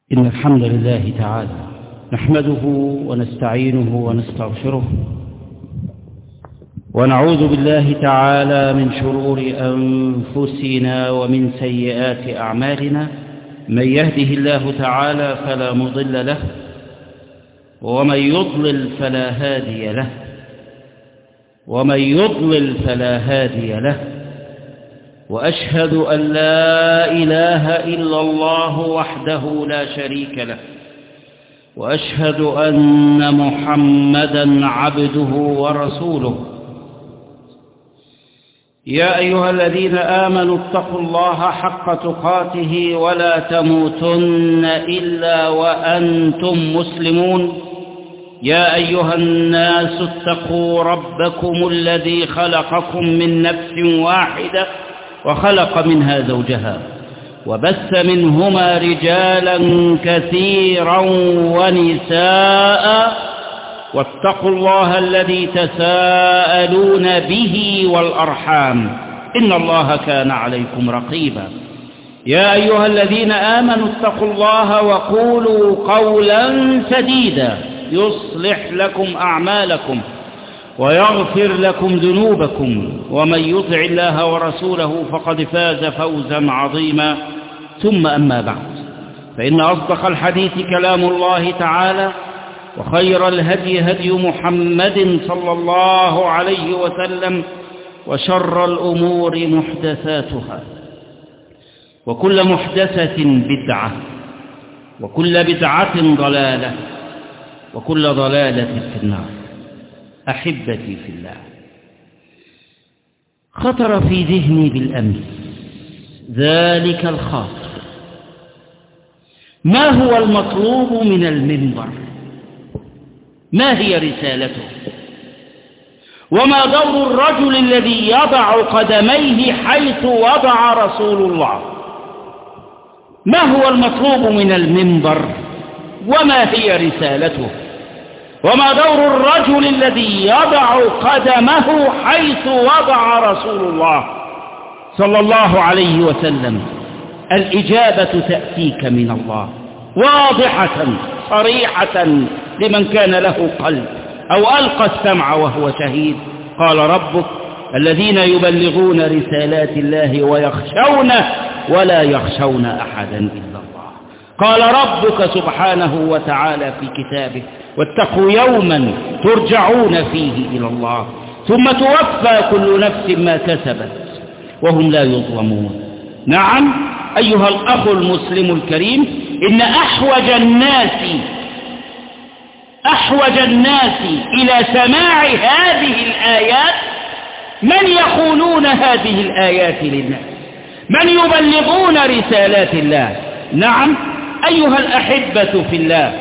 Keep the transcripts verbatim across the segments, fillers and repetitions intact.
إن الحمد لله تعالى نحمده ونستعينه ونستغفره ونعوذ بالله تعالى من شرور أنفسنا ومن سيئات أعمالنا. من يهده الله تعالى فلا مضل له ومن يضلل فلا هادي له ومن يضلل فلا هادي له وأشهد أن لا إله إلا الله وحده لا شريك له وأشهد أن محمدًا عبده ورسوله. يا أيها الذين آمنوا اتقوا الله حق تقاته ولا تموتن إلا وأنتم مسلمون. يا أيها الناس اتقوا ربكم الذي خلقكم من نفس واحدة وخلق منها زوجها وبث منهما رجالا كثيرا ونساء واتقوا الله الذي تساءلون به والأرحام إن الله كان عليكم رقيبا. يا أيها الذين آمنوا اتقوا الله وقولوا قولا سديدا يصلح لكم أعمالكم ويغفر لكم ذنوبكم ومن يطع الله ورسوله فقد فاز فوزا عظيما. ثم أما بعد، فإن أصدق الحديث كلام الله تعالى وخير الهدي هدي محمد صلى الله عليه وسلم وشر الأمور محدثاتها وكل محدثة بدعة وكل بدعة ضلالة وكل ضلالة في النار. أحبتي في الله، خطر في ذهني بالأمس ذلك الخاطر: ما هو المطلوب من المنبر؟ ما هي رسالته؟ وما دور الرجل الذي يضع قدميه حيث وضع رسول الله؟ ما هو المطلوب من المنبر وما هي رسالته؟ وما دور الرجل الذي يضع قدمه حيث وضع رسول الله صلى الله عليه وسلم؟ الإجابة تأتيك من الله واضحة صريحة لمن كان له قلب أو ألقى السمع وهو شهيد. قال ربك: الذين يبلغون رسالات الله ويخشونه ولا يخشون أحدا إلا الله. قال ربك سبحانه وتعالى في كتابه: واتقوا يوما ترجعون فيه إلى الله ثم توفى كل نفس ما كسبت وهم لا يظلمون. نعم أيها الأخ المسلم الكريم، إن أحوج الناس أحوج الناس إلى سماع هذه الآيات من يقولون هذه الآيات للناس، من يبلغون رسالات الله. نعم أيها الأحبة في الله،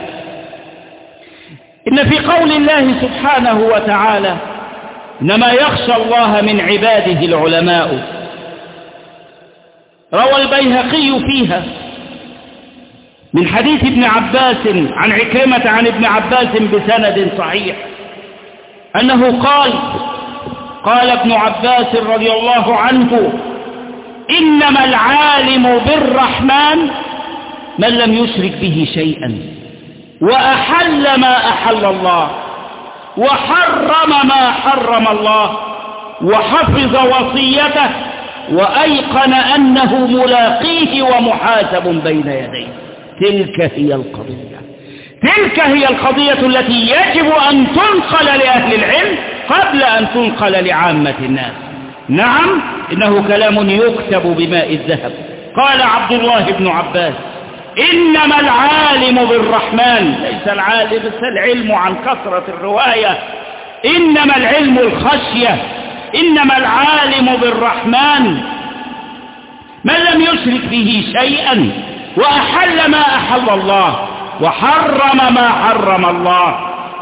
إن في قول الله سبحانه وتعالى: إنما يخشى الله من عباده العلماء. روى البيهقي فيها من حديث ابن عباس عن عكرمة عن ابن عباس بسند صحيح أنه قال: قال ابن عباس رضي الله عنه: إنما العالم بالرحمن من لم يشرك به شيئا وأحل ما أحل الله وحرم ما حرم الله وحفظ وصيته وأيقن أنه ملاقيه ومحاسب بين يديه. تلك هي القضية تلك هي القضية التي يجب أن تنقل لأهل العلم قبل أن تنقل لعامة الناس. نعم إنه كلام يكتب بماء الذهب. قال عبد الله بن عباس: إنما العالم بالرحمن، ليس العالم بس العلم عن كثرة الرواية، إنما العلم الخشية، إنما العالم بالرحمن من لم يشرك به شيئا وأحل ما أحل الله وحرم ما حرم الله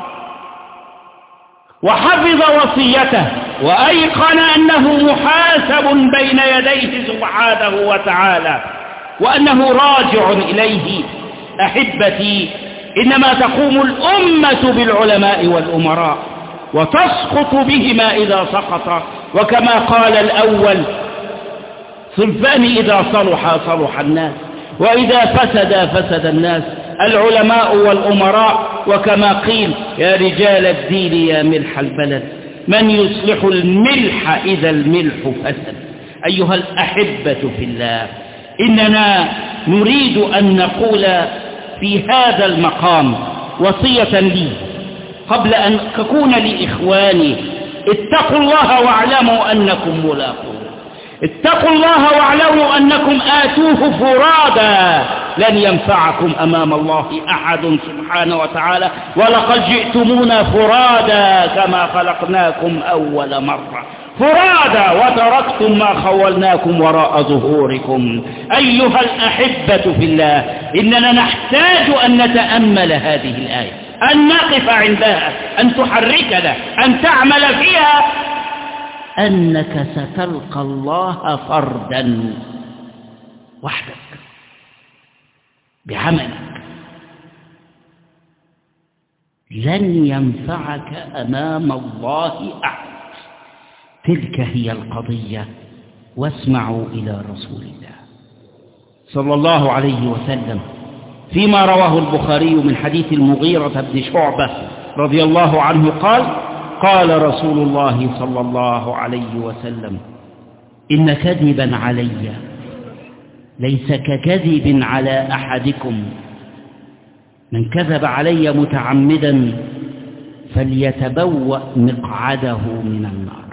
وحفظ وصيته وأيقن أنه محاسب بين يديه سبحانه وتعالى وأنه راجع إليه. أحبتي، إنما تقوم الأمة بالعلماء والأمراء وتسقط بهما إذا سقط، وكما قال الأول: صنفان إذا صلحا صلح الناس وإذا فسد فسد الناس، العلماء والأمراء. وكما قيل: يا رجال الدين يا ملح البلد، من يصلح الملح إذا الملح فسد. أيها الأحبة في الله، إننا نريد أن نقول في هذا المقام وصية لي قبل أن تكون لإخواني: اتقوا الله واعلموا أنكم ملاقوه. اتقوا الله واعلموا أنكم آتوه فرادا، لن ينفعكم أمام الله أحد سبحانه وتعالى، ولقد جئتمونا فرادا كما خلقناكم أول مرة فرادا وتركتم ما خولناكم وراء ظهوركم. أيها الأحبة في الله، إننا نحتاج أن نتأمل هذه الآية، أن نقف عندها، أن تحركنا، أن تعمل فيها، أنك ستلقى الله فردا وحدك بعملك، لن ينفعك أمام الله أحد. تلك هي القضية. واسمعوا إلى رسول الله صلى الله عليه وسلم فيما رواه البخاري من حديث المغيرة بن شعبة رضي الله عنه قال: قال رسول الله صلى الله عليه وسلم: إن كذبا علي ليس ككذب على أحدكم، من كذب علي متعمدا فليتبوأ مقعده من النار.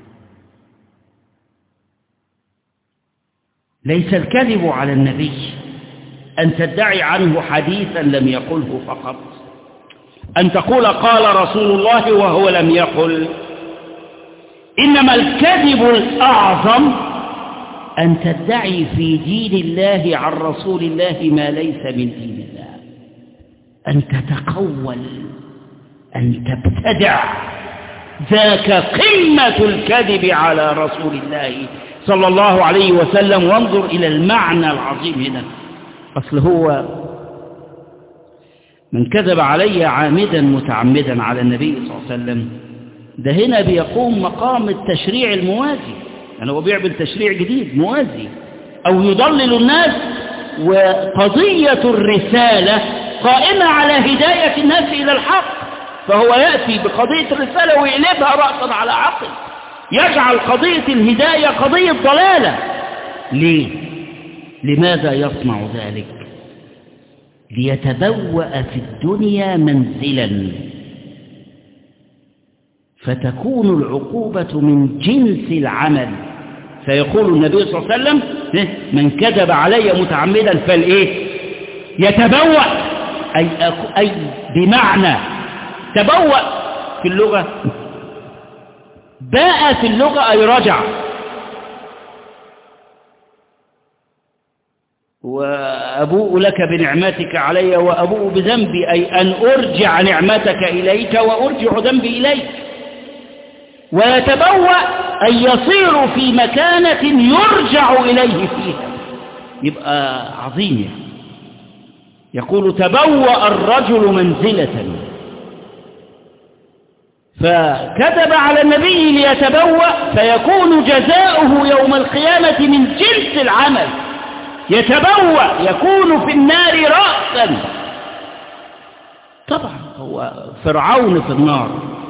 ليس الكذب على النبي أن تدعي عنه حديثا لم يقله فقط، أن تقول قال رسول الله وهو لم يقل. إنما الكذب الأعظم أن تدعي في دين الله عن رسول الله ما ليس من دين الله، أن تتقول، أن تبتدع. ذاك قمة الكذب على رسول الله صلى الله عليه وسلم. وانظر إلى المعنى العظيم هنا. أصل هو من كذب علي عامدا متعمدا على النبي صلى الله عليه وسلم، ده هنا بيقوم مقام التشريع الموازي، يعني هو بيعمل تشريع جديد موازي أو يضلل الناس، وقضية الرسالة قائمة على هداية الناس إلى الحق، فهو يأتي بقضية الرسالة ويقلبها رأسا على عقل، يجعل قضية الهداية قضية ضلالة. ليه؟ لماذا يصنع ذلك؟ ليتبوأ في الدنيا منزلا، فتكون العقوبة من جنس العمل. فيقول النبي صلى الله عليه وسلم: من كذب علي متعمدا فالإيه؟ يتبوأ، أي, أي بمعنى تبوأ في اللغة، باء في اللغة أي رجع. وأبوء لك بنعمتك علي وأبوء بذنبي، أي أن أرجع نعمتك إليك وأرجع ذنبي إليك. ويتبوأ أن يصير في مكانة يرجع إليه فيها، يبقى عظيم. يقول: تبوأ الرجل منزلة، فكذب على النبي ليتبوأ، فيكون جزاؤه يوم القيامة من جنس العمل. يتبوأ، يكون في النار رأسا. طبعا هو فرعون في النار،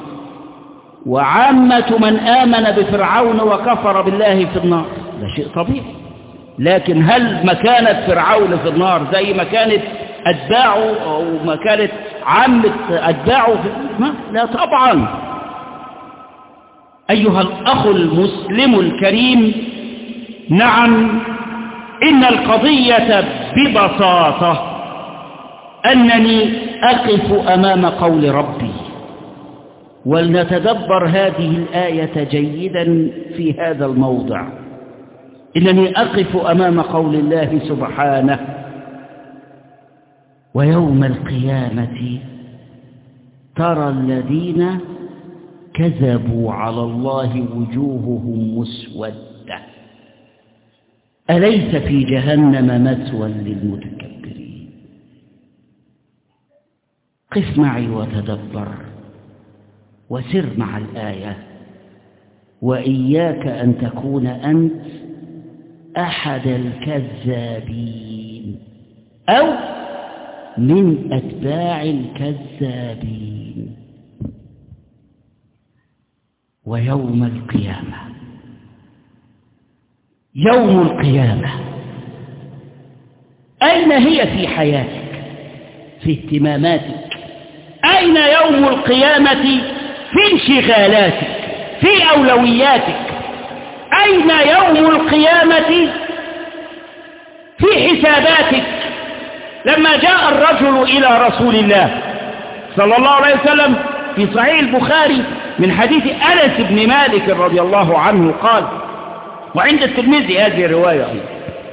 وعامة من آمن بفرعون وكفر بالله في النار، ده شيء طبيعي. لكن هل مكانة فرعون في النار زي ما كانت أتباعه أو ما كانت عامة أتباعه في النار؟ لا طبعا. أيها الأخ المسلم الكريم، نعم، إن القضية ببساطة أنني أقف أمام قول ربي، ولنتدبر هذه الآية جيدا في هذا الموضع. إنني أقف أمام قول الله سبحانه: ويوم القيامة ترى الذين كذبوا على الله وجوههم مسودة أليس في جهنم مثوى للمتكبرين. قف معي وتدبر وسر مع الآية، وإياك أن تكون أنت أحد الكذابين. أو من أتباع الكذابين. ويوم القيامة، يوم القيامة أين هي في حياتك، في اهتماماتك؟ أين يوم القيامة في انشغالاتك، في أولوياتك؟ أين يوم القيامة في حساباتك؟ لما جاء الرجل إلى رسول الله صلى الله عليه وسلم في صحيح البخاري من حديث أنس بن مالك رضي الله عنه قال، وعند الترمذي هذه الرواية أيضا،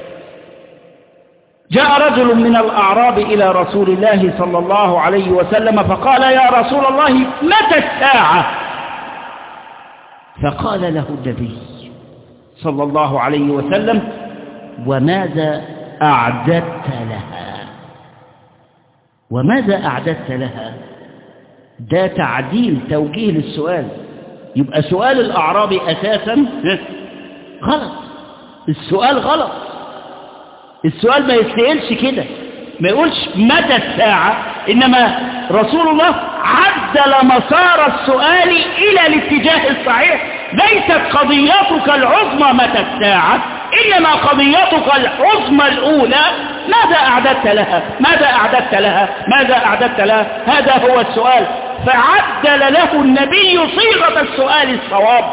جاء رجل من الأعراب إلى رسول الله صلى الله عليه وسلم فقال: يا رسول الله متى الساعة؟ فقال له النبي صلى الله عليه وسلم: وماذا أعددت لها؟ وماذا أعددت لها؟ ده تعديل توجيه للسؤال. يبقى سؤال الأعرابي أساسا غلط، السؤال غلط. السؤال ما يستاهلش كده، ما يقولش متى الساعة، إنما رسول الله عدل مسار السؤال إلى الاتجاه الصحيح. ليست قضيتك العظمى متى الساعة، إنما قضيتك العظمى الأولى ماذا أعددت لها؟ ماذا أعددت لها؟ ماذا أعددت لها؟ هذا هو السؤال. فعدل له النبي صيغة السؤال الصواب.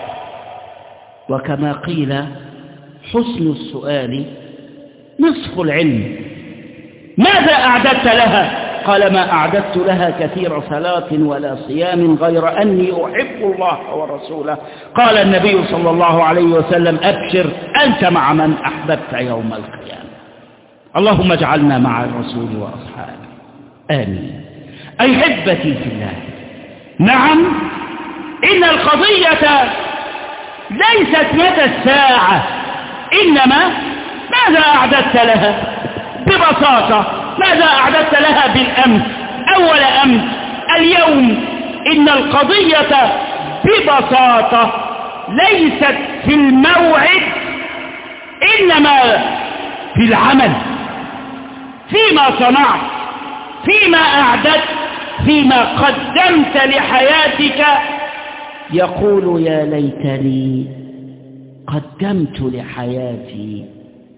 وكما قيل: حسن السؤال نصف العلم. ماذا أعددت لها؟ قال: ما أعددت لها كثير صلاة ولا صيام غير أني أحب الله ورسوله. قال النبي صلى الله عليه وسلم: أبشر أنت مع من أحببت يوم القيامة. اللهم اجعلنا مع الرسول وأصحابه، آمين. أحبتي في الله، نعم، إن القضية ليست متى الساعة، إنما ماذا أعددت لها؟ ببساطة ماذا أعددت لها بالأمس؟ أول أمس، اليوم. إن القضية ببساطة ليست في الموعد، إنما في العمل، فيما صنعت، فيما أعددت، فيما قدمت لحياتك. يقول: يا ليتني قدمت لحياتي.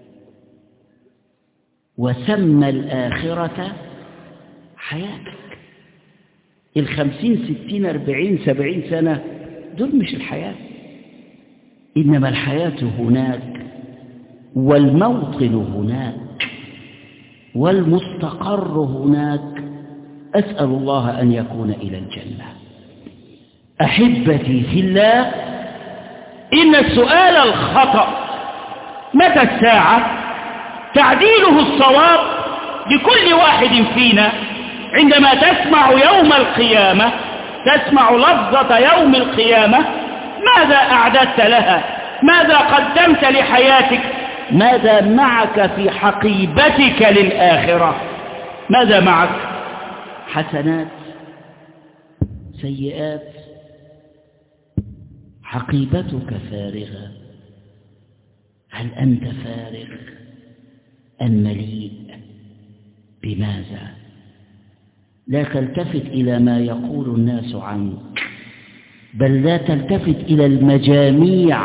وسمى الآخرة حياتك. الخمسين ستين أربعين سبعين سنة دول مش الحياة، إنما الحياة هناك، والموطن هناك، والمستقر هناك. أسأل الله أن يكون إلى الجنة. أحبتي في الله، إن السؤال الخطأ متى الساعة تعديله الصواب لكل واحد فينا عندما تسمع يوم القيامة، تسمع لفظة يوم القيامة. ماذا أعددت لها؟ ماذا قدمت لحياتك؟ ماذا معك في حقيبتك للآخرة؟ ماذا معك؟ حسنات، سيئات؟ حقيبتك فارغة. هل أنت فارغ أم مليء؟ بماذا؟ لا تلتفت إلى ما يقول الناس عنك، بل لا تلتفت إلى المجاميع.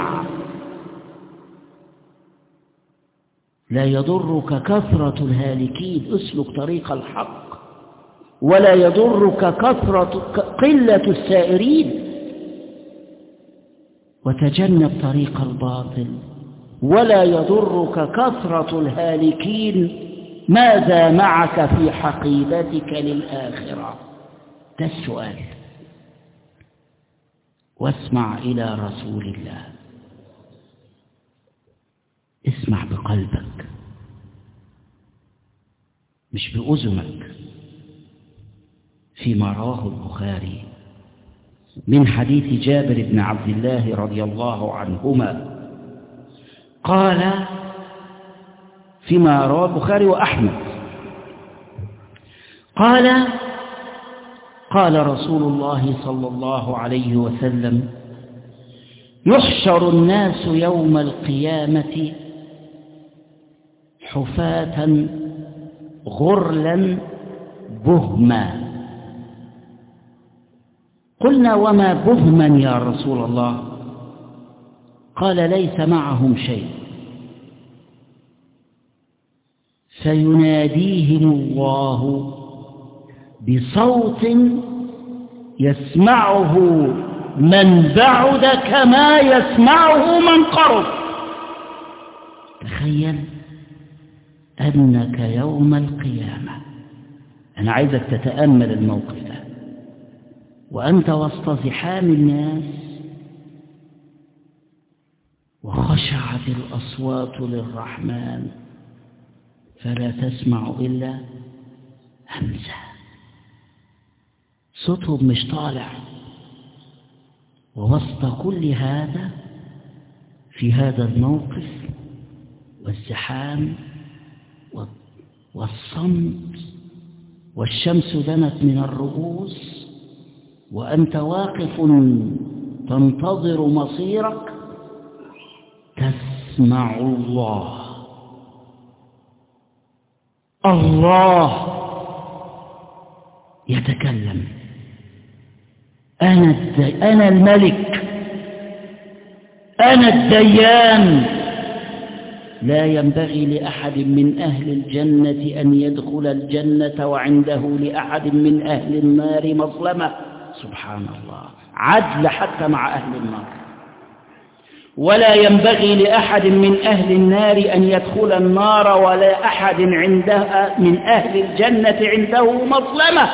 لا يضرك كثرة الهالكين، اسلك طريق الحق، ولا يضرك كثرة قلة السائرين، وتجنب طريق الباطل. ولا يضرك كثرة الهالكين. ماذا معك في حقيبتك للآخرة؟ ده السؤال. واسمع إلى رسول الله، اسمع بقلبك مش بأذنك. فيما رواه البخاري من حديث جابر بن عبد الله رضي الله عنهما قال، فيما رواه البخاري وأحمد قال: قال رسول الله صلى الله عليه وسلم: يحشر الناس يوم القيامة حفاة غرلا بهما. قلنا وما بهما يا رسول الله؟ قال ليس معهم شيء، فيناديهم الله بصوت يسمعه من بعد كما يسمعه من قرب. تخيل أنك يوم القيامة، أنا عايزك تتأمل الموقف ده، وأنت وسط زحام الناس وخشعت الأصوات للرحمن فلا تسمع إلا همسة، صوتهم مش طالع. ووسط كل هذا، في هذا الموقف والزحام والصمت والشمس دنت من الرؤوس وأنت واقف تنتظر مصيرك، تسمع الله الله يتكلم: أنا أنا الملك، أنا الديان، لا ينبغي لأحد من أهل الجنة أن يدخل الجنة وعنده لأحد من أهل النار مظلمة. سبحان الله، عدل حتى مع أهل النار. ولا ينبغي لأحد من أهل النار أن يدخل النار ولا أحد عندها من أهل الجنة عنده مظلمة.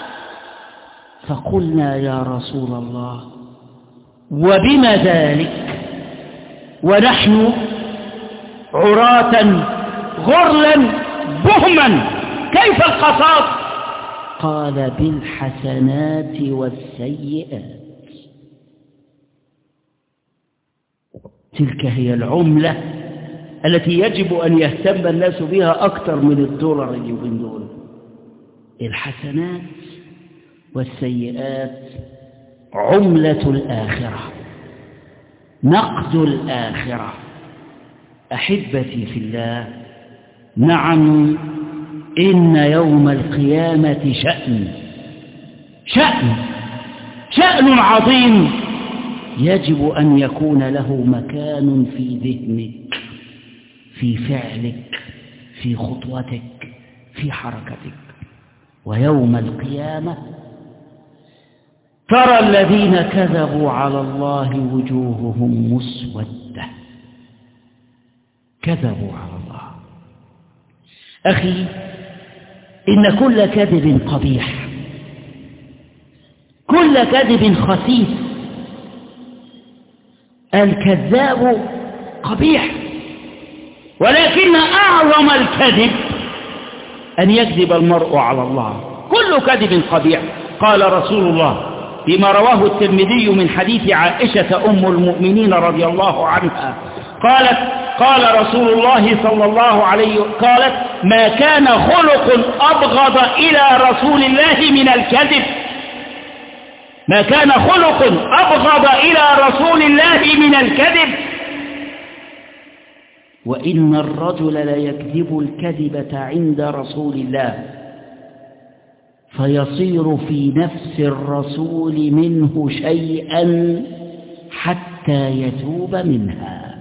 فقلنا يا رسول الله وبما ذلك ونحن عراة غرلا بهما، كيف القصاص؟ قال بالحسنات والسيئات. تلك هي العملة التي يجب أن يهتم الناس بها أكثر من الدولار اليومين دول. الحسنات والسيئات عملة الآخرة، نقد الآخرة. أحبتي في الله، نعم إن يوم القيامة شأن شأن شأن عظيم يجب أن يكون له مكان في ذهنك، في فعلك، في خطوتك، في حركتك. ويوم القيامة ترى الذين كذبوا على الله وجوههم مسودة، كذبوا على الله. أخي، إن كل كذب قبيح، كل كذب خسيس. الكذاب قبيح، ولكن أعظم الكذب أن يكذب المرء على الله. كل كذب قبيح. قال رسول الله فيما رواه الترمذي من حديث عائشة أم المؤمنين رضي الله عنها قالت: قال رسول الله صلى الله عليه وسلم قالت: ما كان خلق أبغض إلى رسول الله من الكذب، ما كان خلق أبغض إلى رسول الله من الكذب. وإن الرجل ليكذب الكذبة عند رسول الله فيصير في نفس الرسول منه شيئا حتى يتوب منها.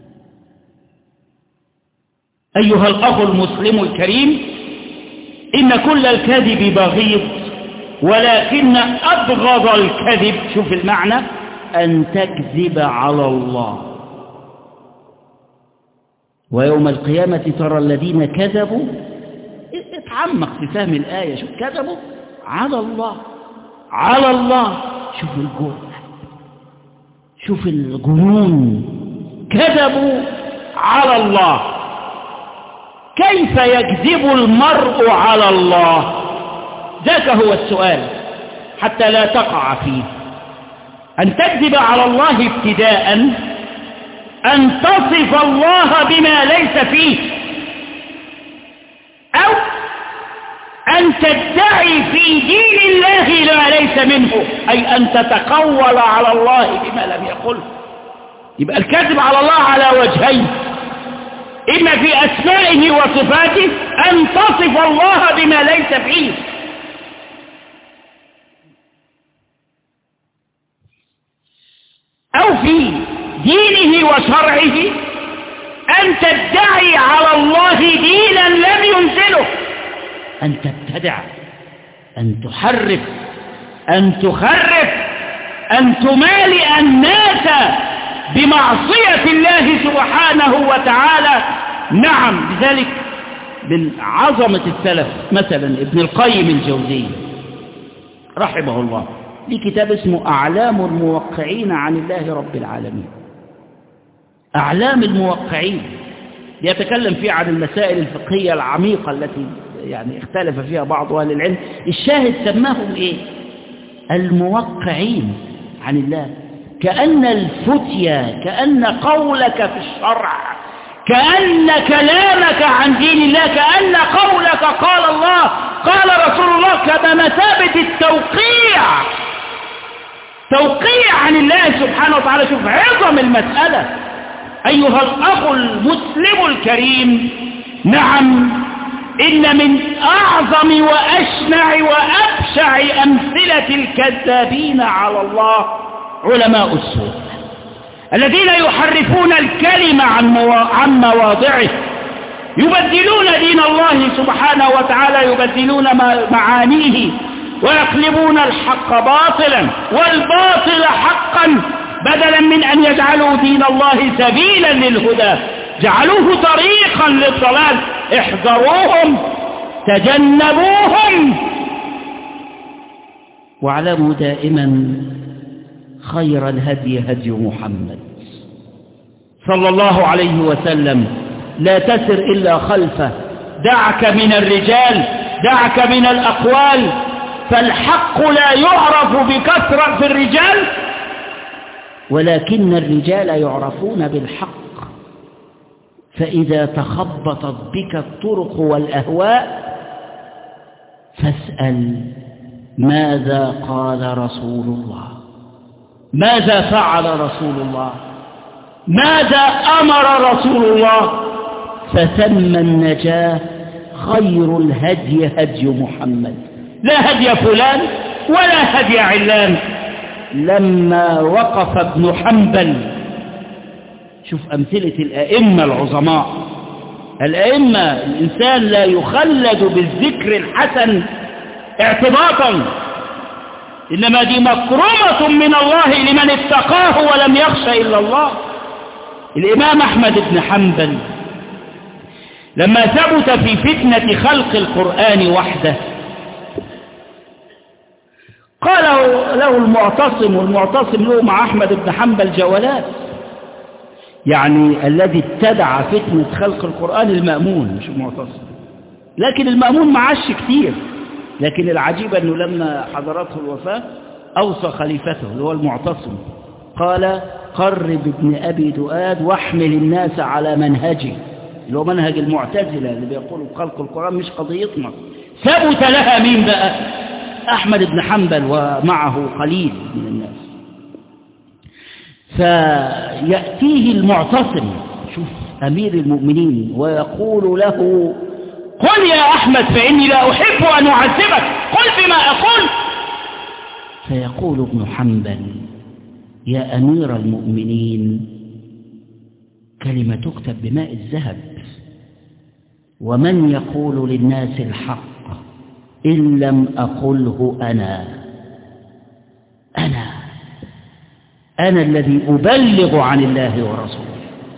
أيها الأخ المسلم الكريم، إن كل الكذب بغيض، ولكن أبغض الكذب، شوف المعنى، أن تكذب على الله. ويوم القيامة ترى الذين كذبوا، اتعمق في فهم الآية، شوف، كذبوا على الله، على الله. شوف الجوع، شوف الجنون، كذبوا على الله. كيف يكذب المرء على الله؟ ذاك هو السؤال حتى لا تقع فيه. أن تكذب على الله ابتداء أن تصف الله بما ليس فيه، أو أن تدعي في دين الله ما ليس منه، أي أن تتقول على الله بما لم يقل. يبقى الكذب على الله على وجهين: إما في أسمائه وصفاته أن تصف الله بما ليس فيه. أو في دينه وشرعه أن تدعي على الله دينا لم ينزله، أن تبتدع، أن تحرف، أن تخرف، أن تمالئ الناس بمعصية الله سبحانه وتعالى. نعم، لذلك من عظمة السلف مثلا ابن القيم الجوزي رحمه الله ليه كتاب اسمه أعلام الموقعين عن الله رب العالمين. أعلام الموقعين يتكلم فيه عن المسائل الفقهية العميقة التي يعني اختلف فيها بعض أهل العلم. الشاهد سماهم إيه؟ الموقعين عن الله، كأن الفتية، كأن قولك في الشرع، كأن كلامك عن دين الله، كأن قولك قال الله قال رسول الله كمثابة التوقيع، توقيع عن الله سبحانه وتعالى. شوف عظم المسألة أيها الأخ المسلم الكريم. نعم، إن من أعظم وأشنع وأبشع أمثلة الكذابين على الله علماء السوء الذين يحرفون الكلمة عن مواضعه، يبدلون دين الله سبحانه وتعالى، يبدلون معانيه، ويقلبون الحق باطلا والباطل حقا، بدلا من أن يجعلوا دين الله سبيلا للهدى جعلوه طريقا للضلال. احذروهم، تجنبوهم، واعلموا دائما خير الهدي هدي محمد صلى الله عليه وسلم، لا تسر إلا خلفه، دعك من الرجال، دعك من الأقوال، فالحق لا يعرف بكثرة في الرجال، ولكن الرجال يعرفون بالحق. فإذا تخبطت بك الطرق والأهواء فاسأل ماذا قال رسول الله، ماذا فعل رسول الله، ماذا أمر رسول الله، فثم النجاة. خير الهدي هدي محمد، لا هدي فلان ولا هدي علان. لما وقف ابن حنبل، شوف أمثلة الأئمة العظماء، الأئمة الإنسان لا يخلد بالذكر الحسن اعتباطا، إنما دي مكرمة من الله لمن اتقاه ولم يخش إلا الله. الإمام أحمد بن حنبل لما ثبت في فتنة خلق القرآن وحده قال له المعتصم، والمعتصم له مع أحمد بن حنبل جولات، يعني الذي ابتدع فتنة خلق القرآن المأمون مش المعتصم، لكن المأمون معاش كتير. لكن العجيب أنه لما حضرته الوفاة أوصى خليفته اللي هو المعتصم، قال قرب ابن أبي دؤاد واحمل الناس على منهجه، اللي هو منهج المعتزلة اللي بيقولوا خلق القرآن مش قضيتنا. ثبت لها مين بقى؟ أحمد بن حنبل ومعه قليل من الناس. فيأتيه المعتصم، شوف أمير المؤمنين، ويقول له قل يا أحمد فإني لا أحب أن أعذبك، قل بما أقول. فيقول ابن حنبل يا أمير المؤمنين كلمة تكتب بماء الذهب، ومن يقول للناس الحق إن لم أقله أنا أنا أنا الذي أبلغ عن الله ورسوله.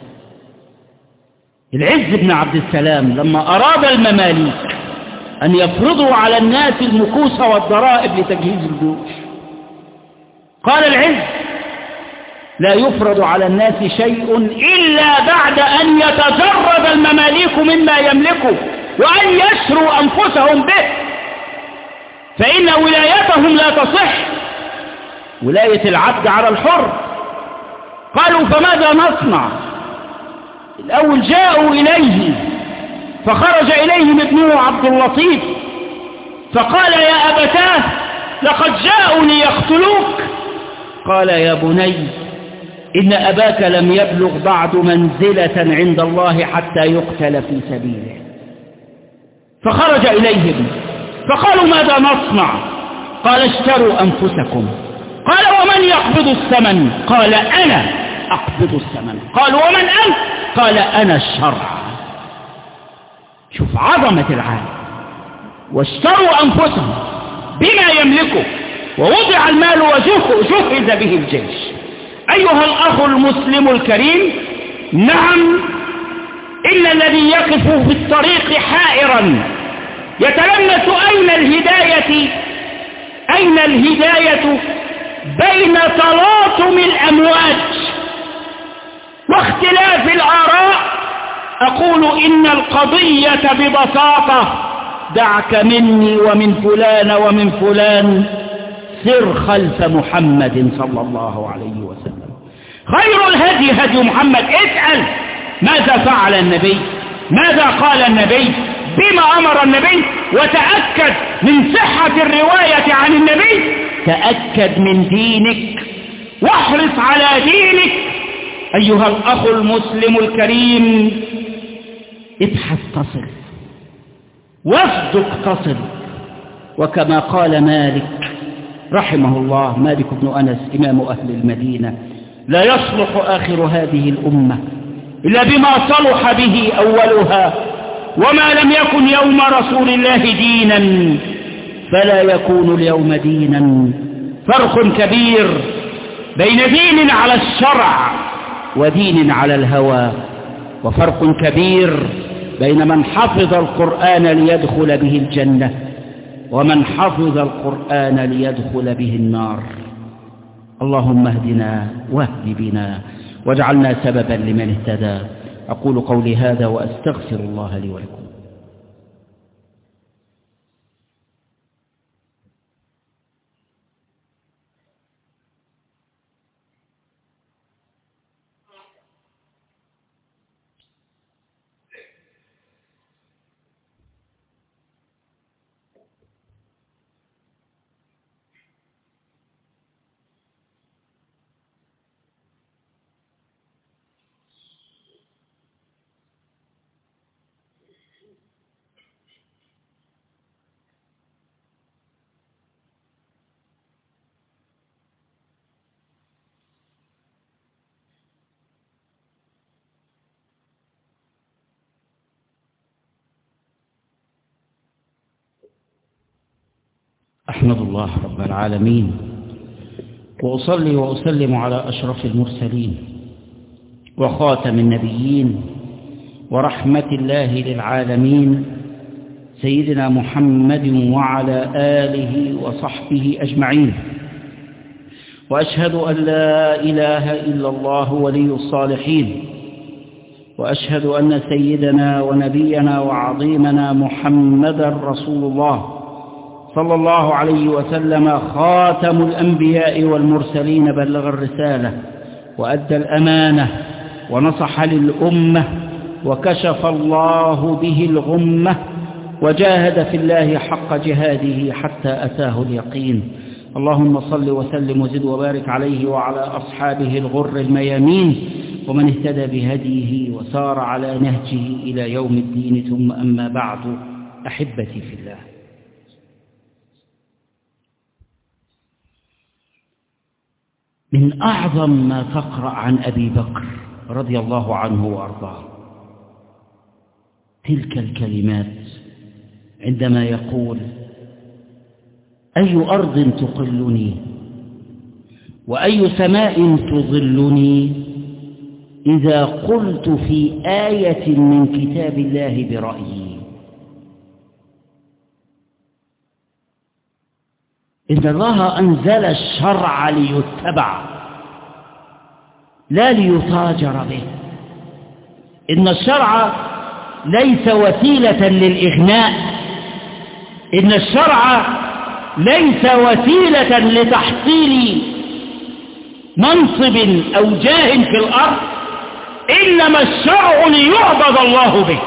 العز بن عبد السلام لما أراد المماليك أن يفرضوا على الناس المكوس والضرائب لتجهيز الجيوش، قال العز لا يفرض على الناس شيء إلا بعد أن يتجرد المماليك مما يملكوا وأن يشروا أنفسهم به، فإن ولايتهم لا تصح، ولاية العبد على الحر. قالوا فماذا نصنع؟ الأول جاءوا إليه فخرج إليهم ابنه عبد اللطيف فقال يا أبتاه لقد جاءوا ليقتلوك. قال يا بني إن أباك لم يبلغ بعد منزلة عند الله حتى يقتل في سبيله. فخرج إليهم فقالوا ماذا نصنع؟ قال اشتروا أنفسكم. قال ومن يقبض الثمن؟ قال أنا أقبض الثمن. قال ومن أنت؟ قال أنا الشرع. شوف عظمة العالم. واشتروا أنفسهم بما يملكوا، ووضع المال وجهز به الجيش. أيها الأخ المسلم الكريم، نعم إن الذي يقف في الطريق حائرا يتلمس أين الهداية أين الهداية بين تلاطم الأمواج واختلاف الآراء، أقول إن القضية ببساطة دعك مني ومن فلان ومن فلان، سر خلف محمد صلى الله عليه وسلم. خير الهدي هدي محمد. اسأل ماذا فعل النبي، ماذا قال النبي، بما أمر النبي، وتأكد من صحة الرواية عن النبي. تأكد من دينك واحرص على دينك. أيها الأخ المسلم الكريم، ابحث تصل، واصدق تصل. وكما قال مالك رحمه الله، مالك بن أنس إمام أهل المدينة، لا يصلح آخر هذه الأمة إلا بما صلح به أولها، وما لم يكن يوم رسول الله دينا فلا يكون اليوم دينا. فرق كبير بين دين على الشرع ودين على الهوى، وفرق كبير بين من حفظ القرآن ليدخل به الجنة ومن حفظ القرآن ليدخل به النار. اللهم اهدنا واهد بنا واجعلنا سببا لمن اهتدى. أقول قولي هذا وأستغفر الله لي ولكم. أحمد الله رب العالمين، وأصلي وأسلم على أشرف المرسلين وخاتم النبيين ورحمة الله للعالمين سيدنا محمد وعلى آله وصحبه أجمعين. وأشهد أن لا إله إلا الله ولي الصالحين، وأشهد أن سيدنا ونبينا وعظيمنا محمدا رسول الله صلى الله عليه وسلم خاتم الأنبياء والمرسلين، بلغ الرسالة وأدى الأمانة ونصح للأمة وكشف الله به الغمة، وجاهد في الله حق جهاده حتى أتاه اليقين. اللهم صل وسلم وزد وبارك عليه وعلى أصحابه الغر الميامين ومن اهتدى بهديه وسار على نهجه إلى يوم الدين. ثم أما بعد، أحبتي في الله، من أعظم ما تقرأ عن أبي بكر رضي الله عنه وأرضاه تلك الكلمات عندما يقول: أي أرض تقلني وأي سماء تظلني إذا قلت في آية من كتاب الله برأيي. إن الله أنزل الشرع ليتبع لا ليتاجر به. إن الشرع ليس وسيلة للإغناء، إن الشرع ليس وسيلة لتحصيل منصب أو جاه في الأرض، إنما الشرع ليعبد الله به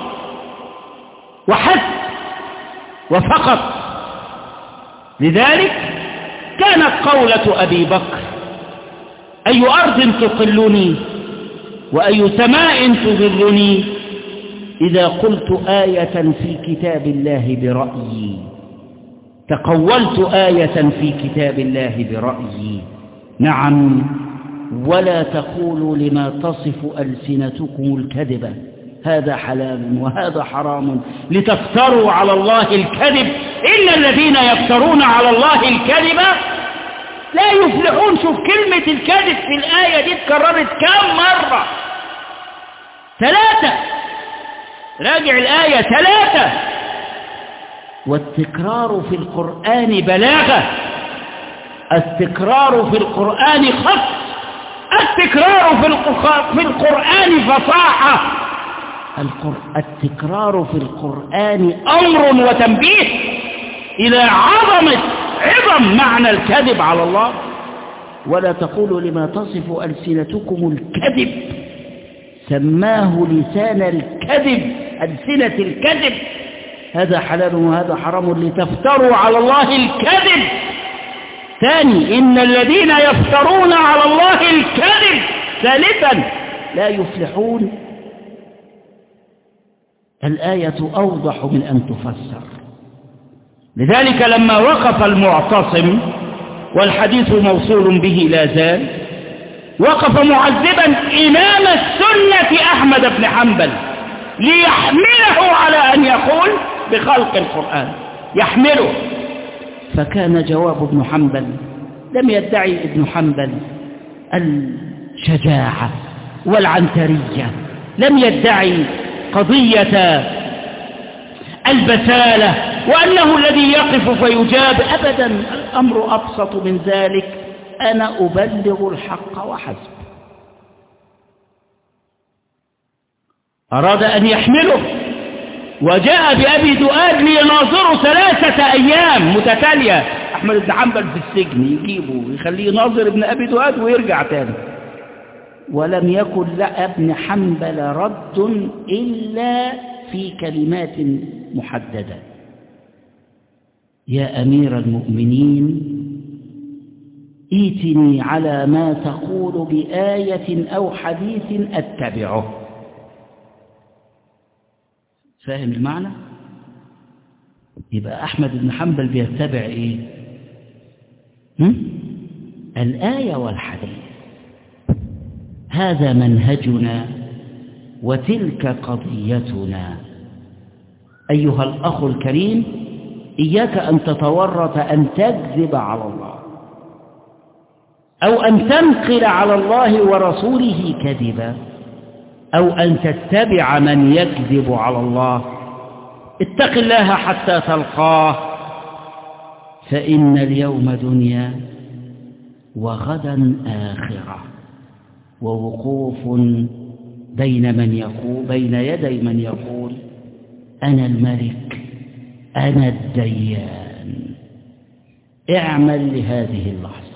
وحسب وفقط. لذلك كانت قولة أبي بكر أي أرض تقلني وأي سماء تظلني إذا قلت آية في كتاب الله برأيي، تقولت آية في كتاب الله برأيي. نعم، ولا تقولوا لما تصف ألسنتكم الكذبة هذا حلال وهذا حرام لتفتروا على الله الكذب، إن الذين يفترون على الله الكذب لا يفلحون. شوف كلمة الكذب في الآية دي اتكررت كم مرة؟ ثلاثة. راجع الآية ثلاثة. والتكرار في القرآن بلاغة، التكرار في القرآن خط، التكرار في القرآن فصاحة، التكرار في القرآن أمر وتنبيه إلى عظمة عظم معنى الكذب على الله. ولا تقولوا لما تصف ألسنتكم الكذب، سماه لسان الكذب، ألسنة الكذب، هذا حلال وهذا حرام لتفتروا على الله الكذب. ثاني، إن الذين يفترون على الله الكذب ثالثا لا يفلحون. الآية أوضح من أن تفسر. لذلك لما وقف المعتصم والحديث موصول به لا زال، وقف معذبا إمام السنة أحمد بن حنبل ليحمله على أن يقول بخلق القرآن، يحمله. فكان جواب ابن حنبل، لم يدعي ابن حنبل الشجاعة والعنترية، لم يدعي قضية البسالة وأنه الذي يقف فيجاب، أبدا. الأمر أبسط من ذلك، أنا أبلغ الحق وحسب. أراد أن يحمله وجاء بأبي دؤاد ليناظره ثلاثة أيام متتالية. أحمد بن حنبل في السجن، يجيبه ويخليه يناظر ابن أبي دؤاد ويرجع تاني. ولم يكن لابن حنبل رد إلا في كلمات محددة: يا أمير المؤمنين، ائتني على ما تقول بآية أو حديث أتبعه. فاهم المعنى؟ يبقى أحمد بن حنبل بيتبع إيه؟ هم؟ الآية والحديث. هذا منهجنا وتلك قضيتنا. أيها الأخ الكريم، إياك أن تتورط أن تكذب على الله أو أن تنقل على الله ورسوله كذبا أو أن تتبع من يكذب على الله. اتق الله حتى تلقاه، فإن اليوم دنيا وغدا آخرة، ووقوف بين من يقول بين يدي من يقول أنا الملك أنا الديان. اعمل لهذه اللحظة.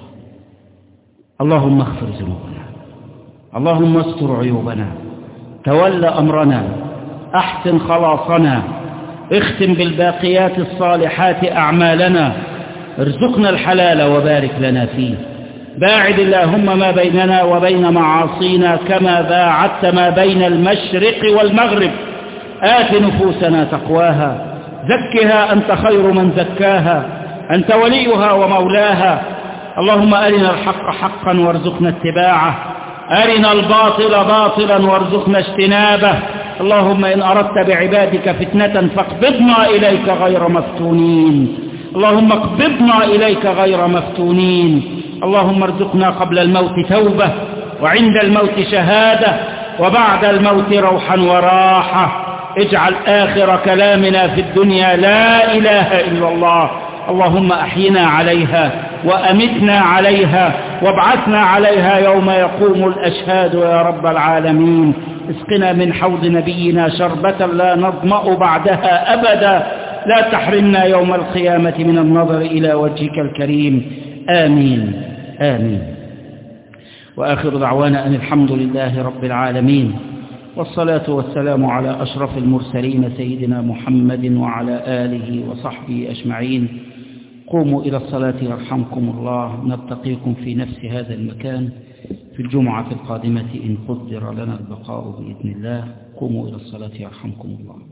اللهم اغفر ذنوبنا، اللهم استر عيوبنا، تول أمرنا، أحسن خلاصنا، اختم بالباقيات الصالحات أعمالنا، ارزقنا الحلال وبارك لنا فيه. باعد اللهم ما بيننا وبين معاصينا كما باعدت ما بين المشرق والمغرب. آت نفوسنا تقواها، زكها أنت خير من زكاها، أنت وليها ومولاها. اللهم أرنا الحق حقا وارزقنا اتباعه، أرنا الباطل باطلا وارزقنا اجتنابه. اللهم إن أردت بعبادك فتنة فاقبضنا إليك غير مفتونين، اللهم اقبضنا إليك غير مفتونين. اللهم ارزقنا قبل الموت توبة، وعند الموت شهادة، وبعد الموت روحا وراحة. اجعل آخر كلامنا في الدنيا لا إله إلا الله. اللهم أحينا عليها وأمتنا عليها وابعثنا عليها يوم يقوم الأشهاد يا رب العالمين. اسقنا من حوض نبينا شربة لا نظمأ بعدها أبدا. لا تحرمنا يوم القيامة من النظر إلى وجهك الكريم. آمين آمين. وآخر دعوانا أن الحمد لله رب العالمين، والصلاة والسلام على أشرف المرسلين سيدنا محمد وعلى آله وصحبه أجمعين. قوموا إلى الصلاة يرحمكم الله. نلتقيكم في نفس هذا المكان في الجمعة القادمة إن قدر لنا البقاء بإذن الله. قوموا إلى الصلاة يرحمكم الله.